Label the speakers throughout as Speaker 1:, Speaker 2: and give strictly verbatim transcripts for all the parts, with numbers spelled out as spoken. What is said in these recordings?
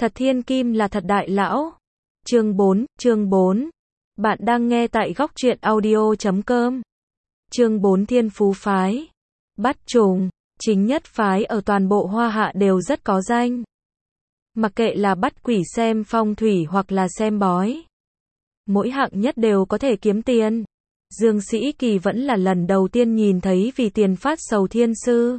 Speaker 1: Thật thiên kim là thật đại lão. Chương bốn, chương bốn. Bạn đang nghe tại góc truyện audio chấm com. Chương bốn Thiên Phú phái. Bắt trùng, chính nhất phái ở toàn bộ Hoa Hạ đều rất có danh. Mặc kệ là bắt quỷ xem phong thủy hoặc là xem bói, mỗi hạng nhất đều có thể kiếm tiền. Dương Sĩ Kỳ vẫn là lần đầu tiên nhìn thấy vì tiền phát sầu thiên sư.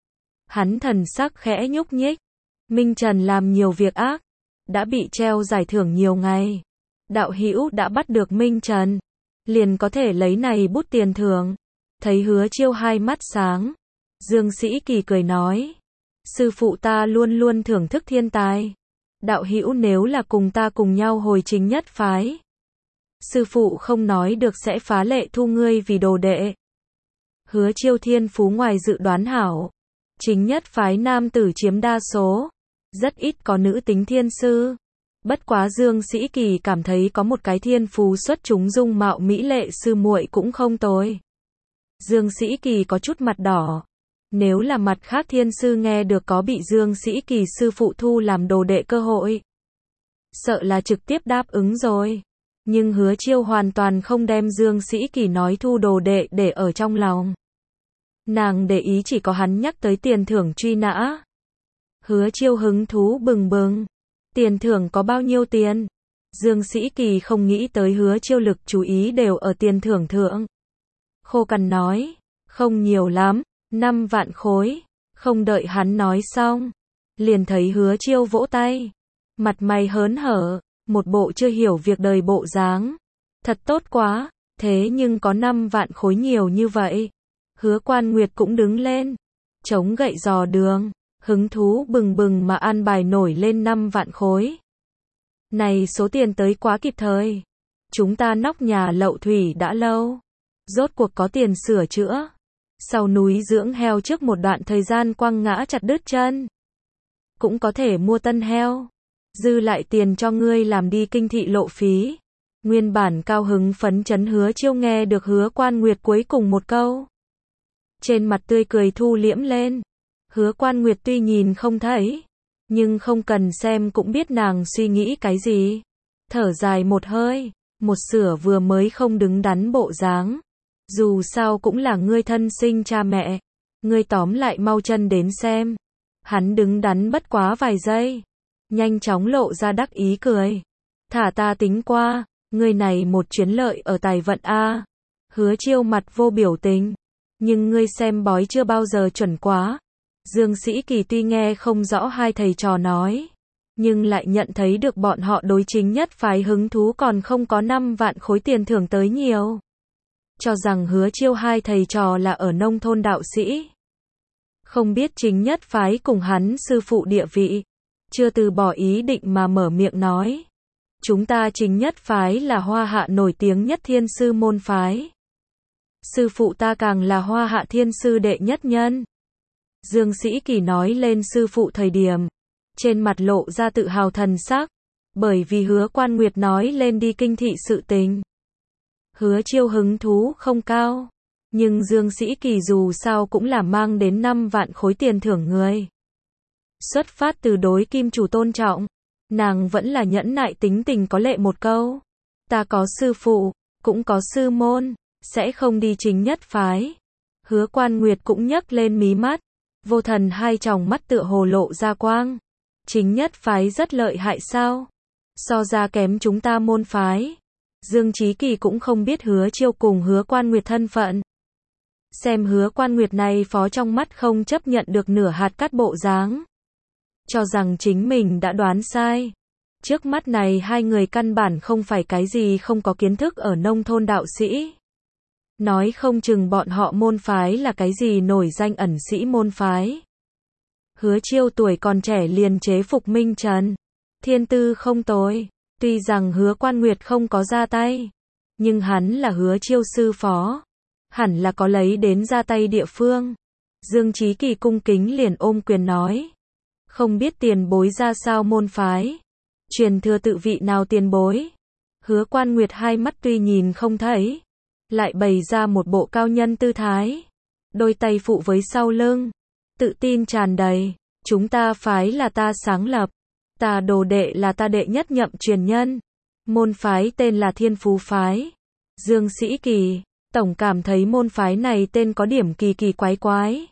Speaker 1: Hắn thần sắc khẽ nhúc nhích. Minh Trần làm nhiều việc ác, đã bị treo giải thưởng nhiều ngày. Đạo hữu đã bắt được Minh Trần, liền có thể lấy này bút tiền thưởng. Thấy Hứa Chiêu hai mắt sáng, Dương Sĩ Kỳ cười nói: sư phụ ta luôn luôn thưởng thức thiên tài. Đạo hữu nếu là cùng ta cùng nhau hồi chính nhất phái, sư phụ không nói được sẽ phá lệ thu ngươi vì đồ đệ. Hứa Chiêu thiên phú ngoài dự đoán hảo, chính nhất phái nam tử chiếm đa số, rất ít có nữ tính thiên sư. Bất quá Dương Sĩ Kỳ cảm thấy có một cái thiên phú xuất chúng dung mạo mỹ lệ sư muội cũng không tồi. Dương Sĩ Kỳ có chút mặt đỏ. Nếu là mặt khác thiên sư nghe được có bị Dương Sĩ Kỳ sư phụ thu làm đồ đệ cơ hội, sợ là trực tiếp đáp ứng rồi. Nhưng Hứa Chiêu hoàn toàn không đem Dương Sĩ Kỳ nói thu đồ đệ để ở trong lòng. Nàng để ý chỉ có hắn nhắc tới tiền thưởng truy nã. Hứa Chiêu hứng thú bừng bừng. Tiền thưởng có bao nhiêu tiền? Dương Sĩ Kỳ không nghĩ tới Hứa Chiêu lực chú ý đều ở tiền thưởng thượng. Khô cằn nói, không nhiều lắm, năm vạn khối. Không đợi hắn nói xong, liền thấy Hứa Chiêu vỗ tay, mặt mày hớn hở, một bộ chưa hiểu việc đời bộ dáng. Thật tốt quá, thế nhưng có năm vạn khối nhiều như vậy. Hứa Quan Nguyệt cũng đứng lên, chống gậy dò đường, hứng thú bừng bừng mà an bài nổi lên năm vạn khối. Này số tiền tới quá kịp thời. Chúng ta nóc nhà lậu thủy đã lâu, rốt cuộc có tiền sửa chữa. Sau núi dưỡng heo trước một đoạn thời gian quăng ngã chặt đứt chân, cũng có thể mua tân heo. Dư lại tiền cho ngươi làm đi kinh thị lộ phí. Nguyên bản cao hứng phấn chấn Hứa Chiêu nghe được Hứa Quan Nguyệt cuối cùng một câu, trên mặt tươi cười thu liễm lên. Hứa Quan Nguyệt tuy nhìn không thấy, nhưng không cần xem cũng biết nàng suy nghĩ cái gì. Thở dài một hơi, một sửa vừa mới không đứng đắn bộ dáng. Dù sao cũng là ngươi thân sinh cha mẹ, ngươi tóm lại mau chân đến xem. Hắn đứng đắn bất quá vài giây, nhanh chóng lộ ra đắc ý cười. Thả ta tính qua, ngươi này một chuyến lợi ở tài vận a. Hứa Chiêu mặt vô biểu tình, nhưng ngươi xem bói chưa bao giờ chuẩn quá. Dương Sĩ Kỳ tuy nghe không rõ hai thầy trò nói, nhưng lại nhận thấy được bọn họ đối chính nhất phái hứng thú còn không có năm vạn khối tiền thưởng tới nhiều. Cho rằng Hứa Chiêu hai thầy trò là ở nông thôn đạo sĩ, không biết chính nhất phái cùng hắn sư phụ địa vị, chưa từ bỏ ý định mà mở miệng nói: chúng ta chính nhất phái là Hoa Hạ nổi tiếng nhất thiên sư môn phái. Sư phụ ta càng là Hoa Hạ thiên sư đệ nhất nhân. Dương Sĩ Kỳ nói lên sư phụ thời điểm, trên mặt lộ ra tự hào thần sắc, bởi vì Hứa Quan Nguyệt nói lên đi kinh thị sự tình. Hứa Chiêu hứng thú không cao, nhưng Dương Sĩ Kỳ dù sao cũng là mang đến năm vạn khối tiền thưởng người. Xuất phát từ đối kim chủ tôn trọng, nàng vẫn là nhẫn nại tính tình có lệ một câu: ta có sư phụ, cũng có sư môn, sẽ không đi chính nhất phái. Hứa Quan Nguyệt cũng nhấc lên mí mắt, vô thần hai tròng mắt tựa hồ lộ ra quang. Chính nhất phái rất lợi hại sao? So ra kém chúng ta môn phái. Dương Chí Kỳ cũng không biết Hứa Chiêu cùng Hứa Quan Nguyệt thân phận. Xem Hứa Quan Nguyệt này phó trong mắt không chấp nhận được nửa hạt cát bộ dáng, cho rằng chính mình đã đoán sai. Trước mắt này hai người căn bản không phải cái gì không có kiến thức ở nông thôn đạo sĩ. Nói không chừng bọn họ môn phái là cái gì nổi danh ẩn sĩ môn phái. Hứa Chiêu tuổi còn trẻ liền chế phục Minh Trần, thiên tư không tồi. Tuy rằng Hứa Quan Nguyệt không có ra tay, nhưng hắn là Hứa Chiêu sư phó, hẳn là có lấy đến ra tay địa phương. Dương Chí Kỳ cung kính liền ôm quyền nói: không biết tiền bối ra sao môn phái, truyền thừa tự vị nào tiền bối. Hứa Quan Nguyệt hai mắt tuy nhìn không thấy, lại bày ra một bộ cao nhân tư thái, đôi tay phụ với sau lưng, tự tin tràn đầy: chúng ta phái là ta sáng lập, Ta đồ đệ là ta đệ nhất nhậm truyền nhân. Môn phái tên là Thiên Phú Phái. Dương Sĩ Kỳ, tổng cảm thấy môn phái này tên có điểm kỳ kỳ quái quái.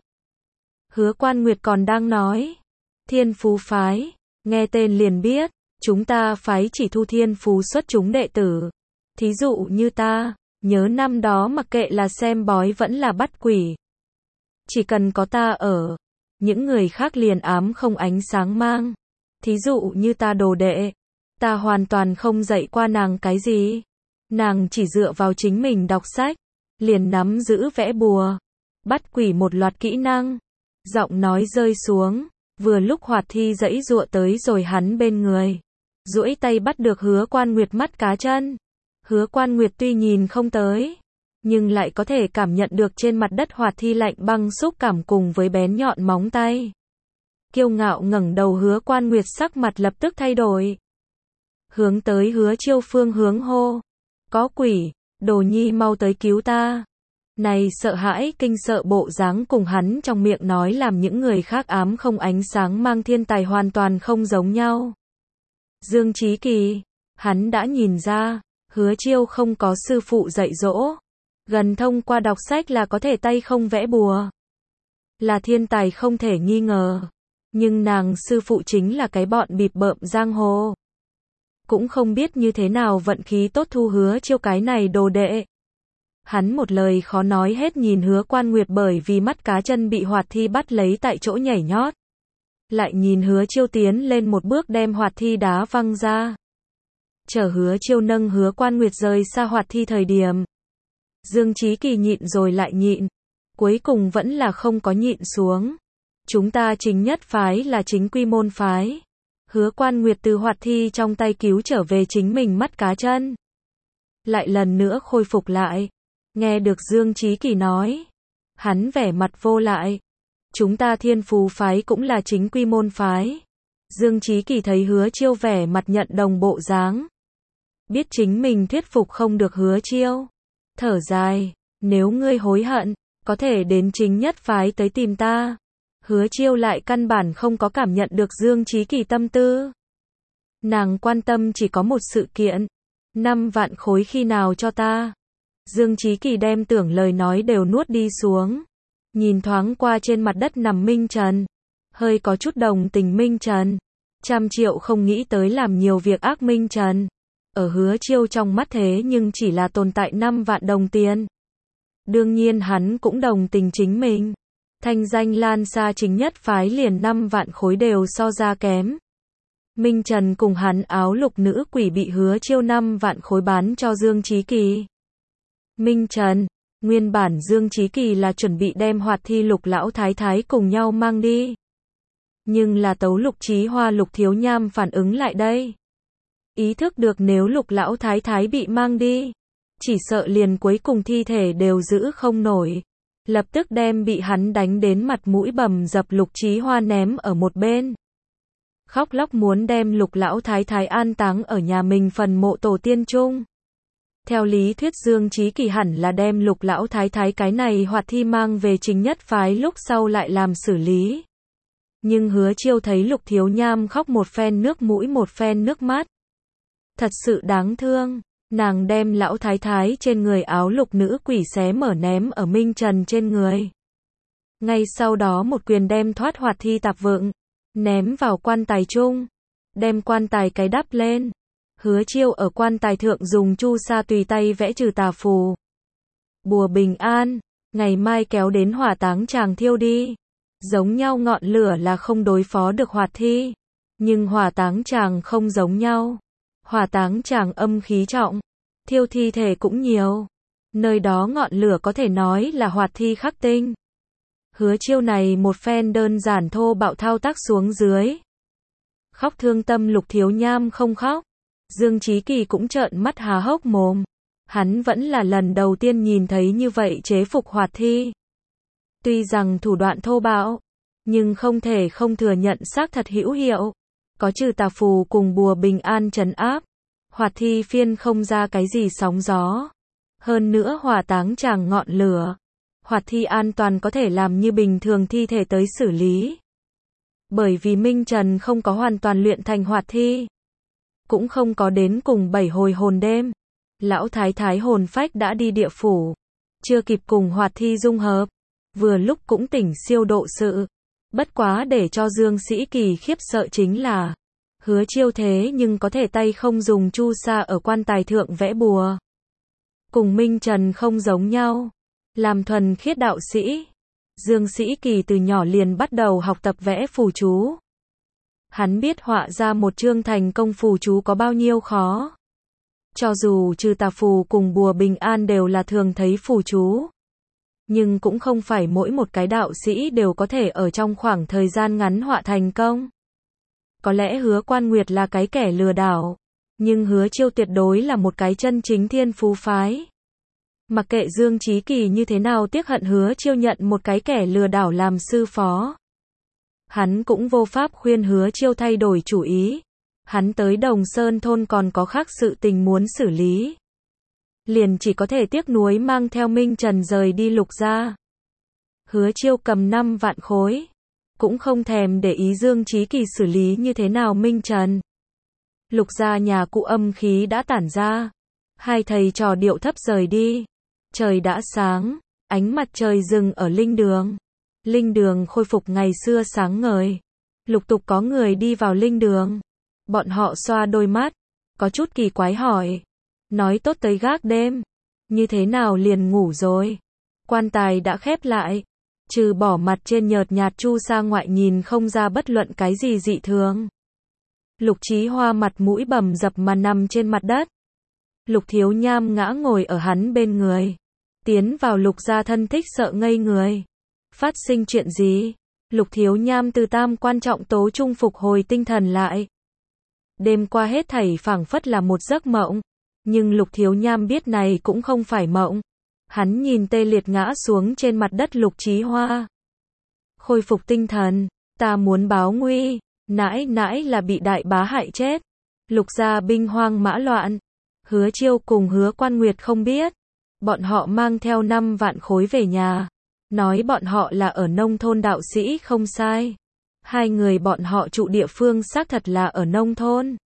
Speaker 1: Hứa Quan Nguyệt còn đang nói. Thiên Phú Phái, nghe tên liền biết, chúng ta phái chỉ thu thiên phú xuất chúng đệ tử. Thí dụ như ta, nhớ năm đó mặc kệ là xem bói vẫn là bắt quỷ. Chỉ cần có ta ở, những người khác liền ám không ánh sáng mang. Thí dụ như ta đồ đệ, ta hoàn toàn không dạy qua nàng cái gì. Nàng chỉ dựa vào chính mình đọc sách, liền nắm giữ vẽ bùa, bắt quỷ một loạt kỹ năng. Giọng nói rơi xuống, vừa lúc Hoạt Thi giãy giụa tới rồi hắn bên người, duỗi tay bắt được Hứa Quan Nguyệt mắt cá chân. Hứa Quan Nguyệt tuy nhìn không tới, nhưng lại có thể cảm nhận được trên mặt đất Hoạt Thi lạnh băng xúc cảm cùng với bén nhọn móng tay. Kiêu ngạo ngẩng đầu, Hứa Quan Nguyệt sắc mặt lập tức thay đổi. Hướng tới Hứa Chiêu phương hướng hô. Có quỷ, Đồ Nhi mau tới cứu ta. Này sợ hãi kinh sợ bộ dáng cùng hắn trong miệng nói làm những người khác ám không ánh sáng mang thiên tài hoàn toàn không giống nhau. Dương Chí Kỳ, hắn đã nhìn ra, Hứa Chiêu không có sư phụ dạy dỗ, gần thông qua đọc sách là có thể tay không vẽ bùa. Là thiên tài không thể nghi ngờ, nhưng nàng sư phụ chính là cái bọn bịp bợm giang hồ. Cũng không biết như thế nào vận khí tốt thu Hứa Chiêu cái này đồ đệ. Hắn một lời khó nói hết nhìn Hứa Quan Nguyệt bởi vì mắt cá chân bị Hoạt Thi bắt lấy tại chỗ nhảy nhót. Lại nhìn Hứa Chiêu tiến lên một bước đem Hoạt Thi đá văng ra. Chờ Hứa Chiêu nâng Hứa Quan Nguyệt rời xa Hoạt Thi thời điểm. Dương Chí Kỳ nhịn rồi lại nhịn. Cuối cùng vẫn là không có nhịn xuống. Chúng ta chính nhất phái là chính quy môn phái. Hứa Quan Nguyệt từ Hoạt Thi trong tay cứu trở về chính mình mắt cá chân. Lại lần nữa khôi phục lại. Nghe được Dương Chí Kỳ nói. Hắn vẻ mặt vô lại. Chúng ta Thiên Phú Phái cũng là chính quy môn phái. Dương Chí Kỳ thấy Hứa Chiêu vẻ mặt nhận đồng bộ dáng. Biết chính mình thuyết phục không được Hứa Chiêu. Thở dài, nếu ngươi hối hận, có thể đến chính nhất phái tới tìm ta. Hứa Chiêu lại căn bản không có cảm nhận được Dương Chí Kỳ tâm tư. Nàng quan tâm chỉ có một sự kiện. Năm vạn khối khi nào cho ta? Dương Chí Kỳ đem tưởng lời nói đều nuốt đi xuống. Nhìn thoáng qua trên mặt đất nằm Minh Trần. Hơi có chút đồng tình Minh Trần. Trăm triệu không nghĩ tới làm nhiều việc ác Minh Trần. Ở Hứa Chiêu trong mắt thế nhưng chỉ là tồn tại năm vạn đồng tiền. Đương nhiên hắn cũng đồng tình chính mình. Thanh danh lan xa chính nhất phái liền năm vạn khối đều so ra kém. Minh Trần cùng hắn áo lục nữ quỷ bị Hứa Chiêu năm vạn khối bán cho Dương Chí Kỳ. Minh Trần, nguyên bản Dương Chí Kỳ là chuẩn bị đem Hoạt Thi Lục lão thái thái cùng nhau mang đi. Nhưng là Tấu Lục Chí Hoa Lục Thiếu Nham phản ứng lại đây. Ý thức được nếu Lục lão thái thái bị mang đi, chỉ sợ liền cuối cùng thi thể đều giữ không nổi. Lập tức đem bị hắn đánh đến mặt mũi bầm dập Lục Chí Hoa ném ở một bên. Khóc lóc muốn đem Lục lão thái thái an táng ở nhà mình phần mộ tổ tiên chung. Theo lý thuyết Dương Chí Kỳ hẳn là đem Lục lão thái thái cái này Hoạt Thi mang về chính nhất phái lúc sau lại làm xử lý. Nhưng Hứa Chiêu thấy Lục Thiếu Nham khóc một phen nước mũi một phen nước mắt. Thật sự đáng thương, nàng đem lão thái thái trên người áo lục nữ quỷ xé mở ném ở Minh Trần trên người. Ngay sau đó một quyền đem thoát Hoạt Thi tạp vựng, ném vào quan tài chung, đem quan tài cái đắp lên. Hứa Chiêu ở quan tài thượng dùng chu sa tùy tay vẽ trừ tà phù. Bùa bình an, ngày mai kéo đến hỏa táng tràng thiêu đi. Giống nhau ngọn lửa là không đối phó được Hoạt Thi, nhưng hỏa táng tràng không giống nhau. Hỏa táng tràng âm khí trọng, thiêu thi thể cũng nhiều. Nơi đó ngọn lửa có thể nói là Hoạt Thi khắc tinh. Hứa Chiêu này một phen đơn giản thô bạo thao tác xuống dưới. Khóc thương tâm Lục Thiếu Nham không khóc. Dương Chí Kỳ cũng trợn mắt há hốc mồm. Hắn vẫn là lần đầu tiên nhìn thấy như vậy chế phục Hoạt Thi. Tuy rằng thủ đoạn thô bạo, nhưng không thể không thừa nhận xác thật hữu hiệu. Có trừ tà phù cùng bùa bình an trấn áp, Hoạt Thi phiên không ra cái gì sóng gió. Hơn nữa hỏa táng tràng ngọn lửa, Hoạt Thi an toàn có thể làm như bình thường thi thể tới xử lý. Bởi vì Minh Trần không có hoàn toàn luyện thành hoạt thi, cũng không có đến cùng bảy hồi hồn đêm. Lão thái thái hồn phách đã đi địa phủ, chưa kịp cùng hoạt thi dung hợp, vừa lúc cũng tỉnh siêu độ sự. Bất quá để cho Dương Sĩ Kỳ khiếp sợ chính là, Hứa Chiêu thế nhưng có thể tay không dùng chu sa ở quan tài thượng vẽ bùa. Cùng Minh Trần không giống nhau, làm thuần khiết đạo sĩ. Dương Sĩ Kỳ từ nhỏ liền bắt đầu học tập vẽ phù chú. Hắn biết họa ra một chương thành công phù chú có bao nhiêu khó. Cho dù trừ tà phù cùng bùa bình an đều là thường thấy phù chú, nhưng cũng không phải mỗi một cái đạo sĩ đều có thể ở trong khoảng thời gian ngắn họa thành công. Có lẽ Hứa Quan Nguyệt là cái kẻ lừa đảo, nhưng Hứa Chiêu tuyệt đối là một cái chân chính thiên phú phái. Mặc kệ Dương Chí Kỳ như thế nào tiếc hận Hứa Chiêu nhận một cái kẻ lừa đảo làm sư phó, hắn cũng vô pháp khuyên Hứa Chiêu thay đổi chủ ý. Hắn tới Đồng Sơn thôn còn có khác sự tình muốn xử lý, liền chỉ có thể tiếc nuối mang theo Minh Trần rời đi Lục gia. Hứa Chiêu cầm năm vạn khối, cũng không thèm để ý Dương Chí Kỳ xử lý như thế nào Minh Trần. Lục gia nhà cụ âm khí đã tản ra, hai thầy trò điệu thấp rời đi. Trời đã sáng, ánh mặt trời dừng ở linh đường. Linh đường khôi phục ngày xưa sáng ngời. Lục tục có người đi vào linh đường. Bọn họ xoa đôi mắt, có chút kỳ quái hỏi. Nói tốt tới gác đêm, như thế nào liền ngủ rồi? Quan tài đã khép lại, trừ bỏ mặt trên nhợt nhạt chu sa ngoại nhìn không ra bất luận cái gì dị thường. Lục Chí Hoa mặt mũi bầm dập mà nằm trên mặt đất. Lục Thiếu Nham ngã ngồi ở hắn bên người. Tiến vào Lục gia thân thích sợ ngây người. Phát sinh chuyện gì? Lục Thiếu Nham từ tam quan trọng tố trung phục hồi tinh thần lại. Đêm qua hết thảy phảng phất là một giấc mộng, nhưng Lục Thiếu Nham biết này cũng không phải mộng. Hắn nhìn tê liệt ngã xuống trên mặt đất Lục Chí Hoa. Khôi phục tinh thần, ta muốn báo nguy, nãi nãi là bị đại bá hại chết. Lục gia binh hoang mã loạn, Hứa Chiêu cùng Hứa Quan Nguyệt không biết. Bọn họ mang theo năm vạn khối về nhà, nói bọn họ là ở nông thôn đạo sĩ không sai. Hai người bọn họ trụ địa phương xác thật là ở nông thôn.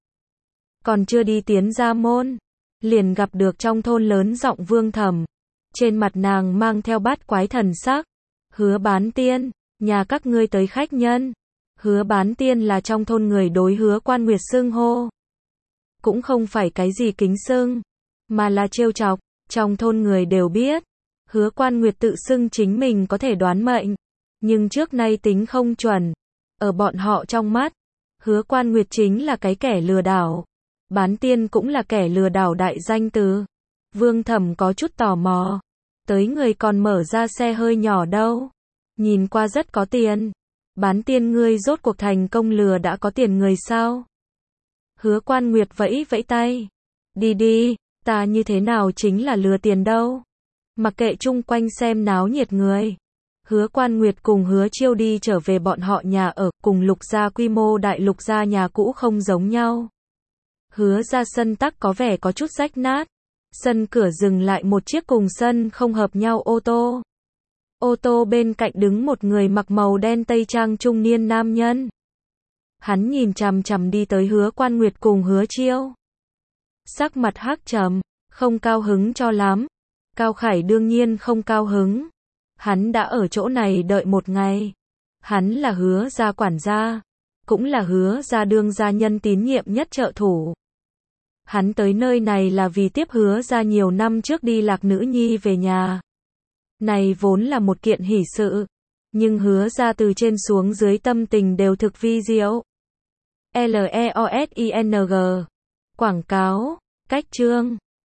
Speaker 1: Còn chưa đi tiến ra môn, liền gặp được trong thôn lớn giọng Vương Thẩm. Trên mặt nàng mang theo bát quái thần sắc. Hứa Bán Tiên, nhà các ngươi tới khách nhân. Hứa Bán Tiên là trong thôn người đối Hứa Quan Nguyệt xưng hô. Cũng không phải cái gì kính xưng, mà là trêu chọc. Trong thôn người đều biết, Hứa Quan Nguyệt tự xưng chính mình có thể đoán mệnh, nhưng trước nay tính không chuẩn. Ở bọn họ trong mắt, Hứa Quan Nguyệt chính là cái kẻ lừa đảo. Bán Tiên cũng là kẻ lừa đảo đại danh từ. Vương Thẩm có chút tò mò. Tới người còn mở ra xe hơi nhỏ đâu. Nhìn qua rất có tiền. Bán Tiên ngươi rốt cuộc thành công lừa đã có tiền người sao? Hứa Quan Nguyệt vẫy vẫy tay. Đi đi, ta như thế nào chính là lừa tiền đâu. Mặc kệ chung quanh xem náo nhiệt người. Hứa Quan Nguyệt cùng Hứa Chiêu đi trở về bọn họ nhà ở, cùng Lục gia quy mô đại Lục gia nhà cũ không giống nhau. Hứa ra sân tắc có vẻ có chút rách nát. Sân cửa dừng lại một chiếc cùng sân không hợp nhau ô tô. Ô tô bên cạnh đứng một người mặc màu đen tây trang trung niên nam nhân. Hắn nhìn chằm chằm đi tới Hứa Quan Nguyệt cùng Hứa Chiêu. Sắc mặt hắc trầm, không cao hứng cho lắm. Cao Khải đương nhiên không cao hứng. Hắn đã ở chỗ này đợi một ngày. Hắn là Hứa gia quản gia, cũng là Hứa gia đương gia nhân tín nhiệm nhất trợ thủ. Hắn tới nơi này là vì tiếp Hứa gia nhiều năm trước đi lạc nữ nhi về nhà. Này vốn là một kiện hỷ sự, nhưng Hứa gia từ trên xuống dưới tâm tình đều thực vi diệu. L E O S I N G Quảng cáo, cách chương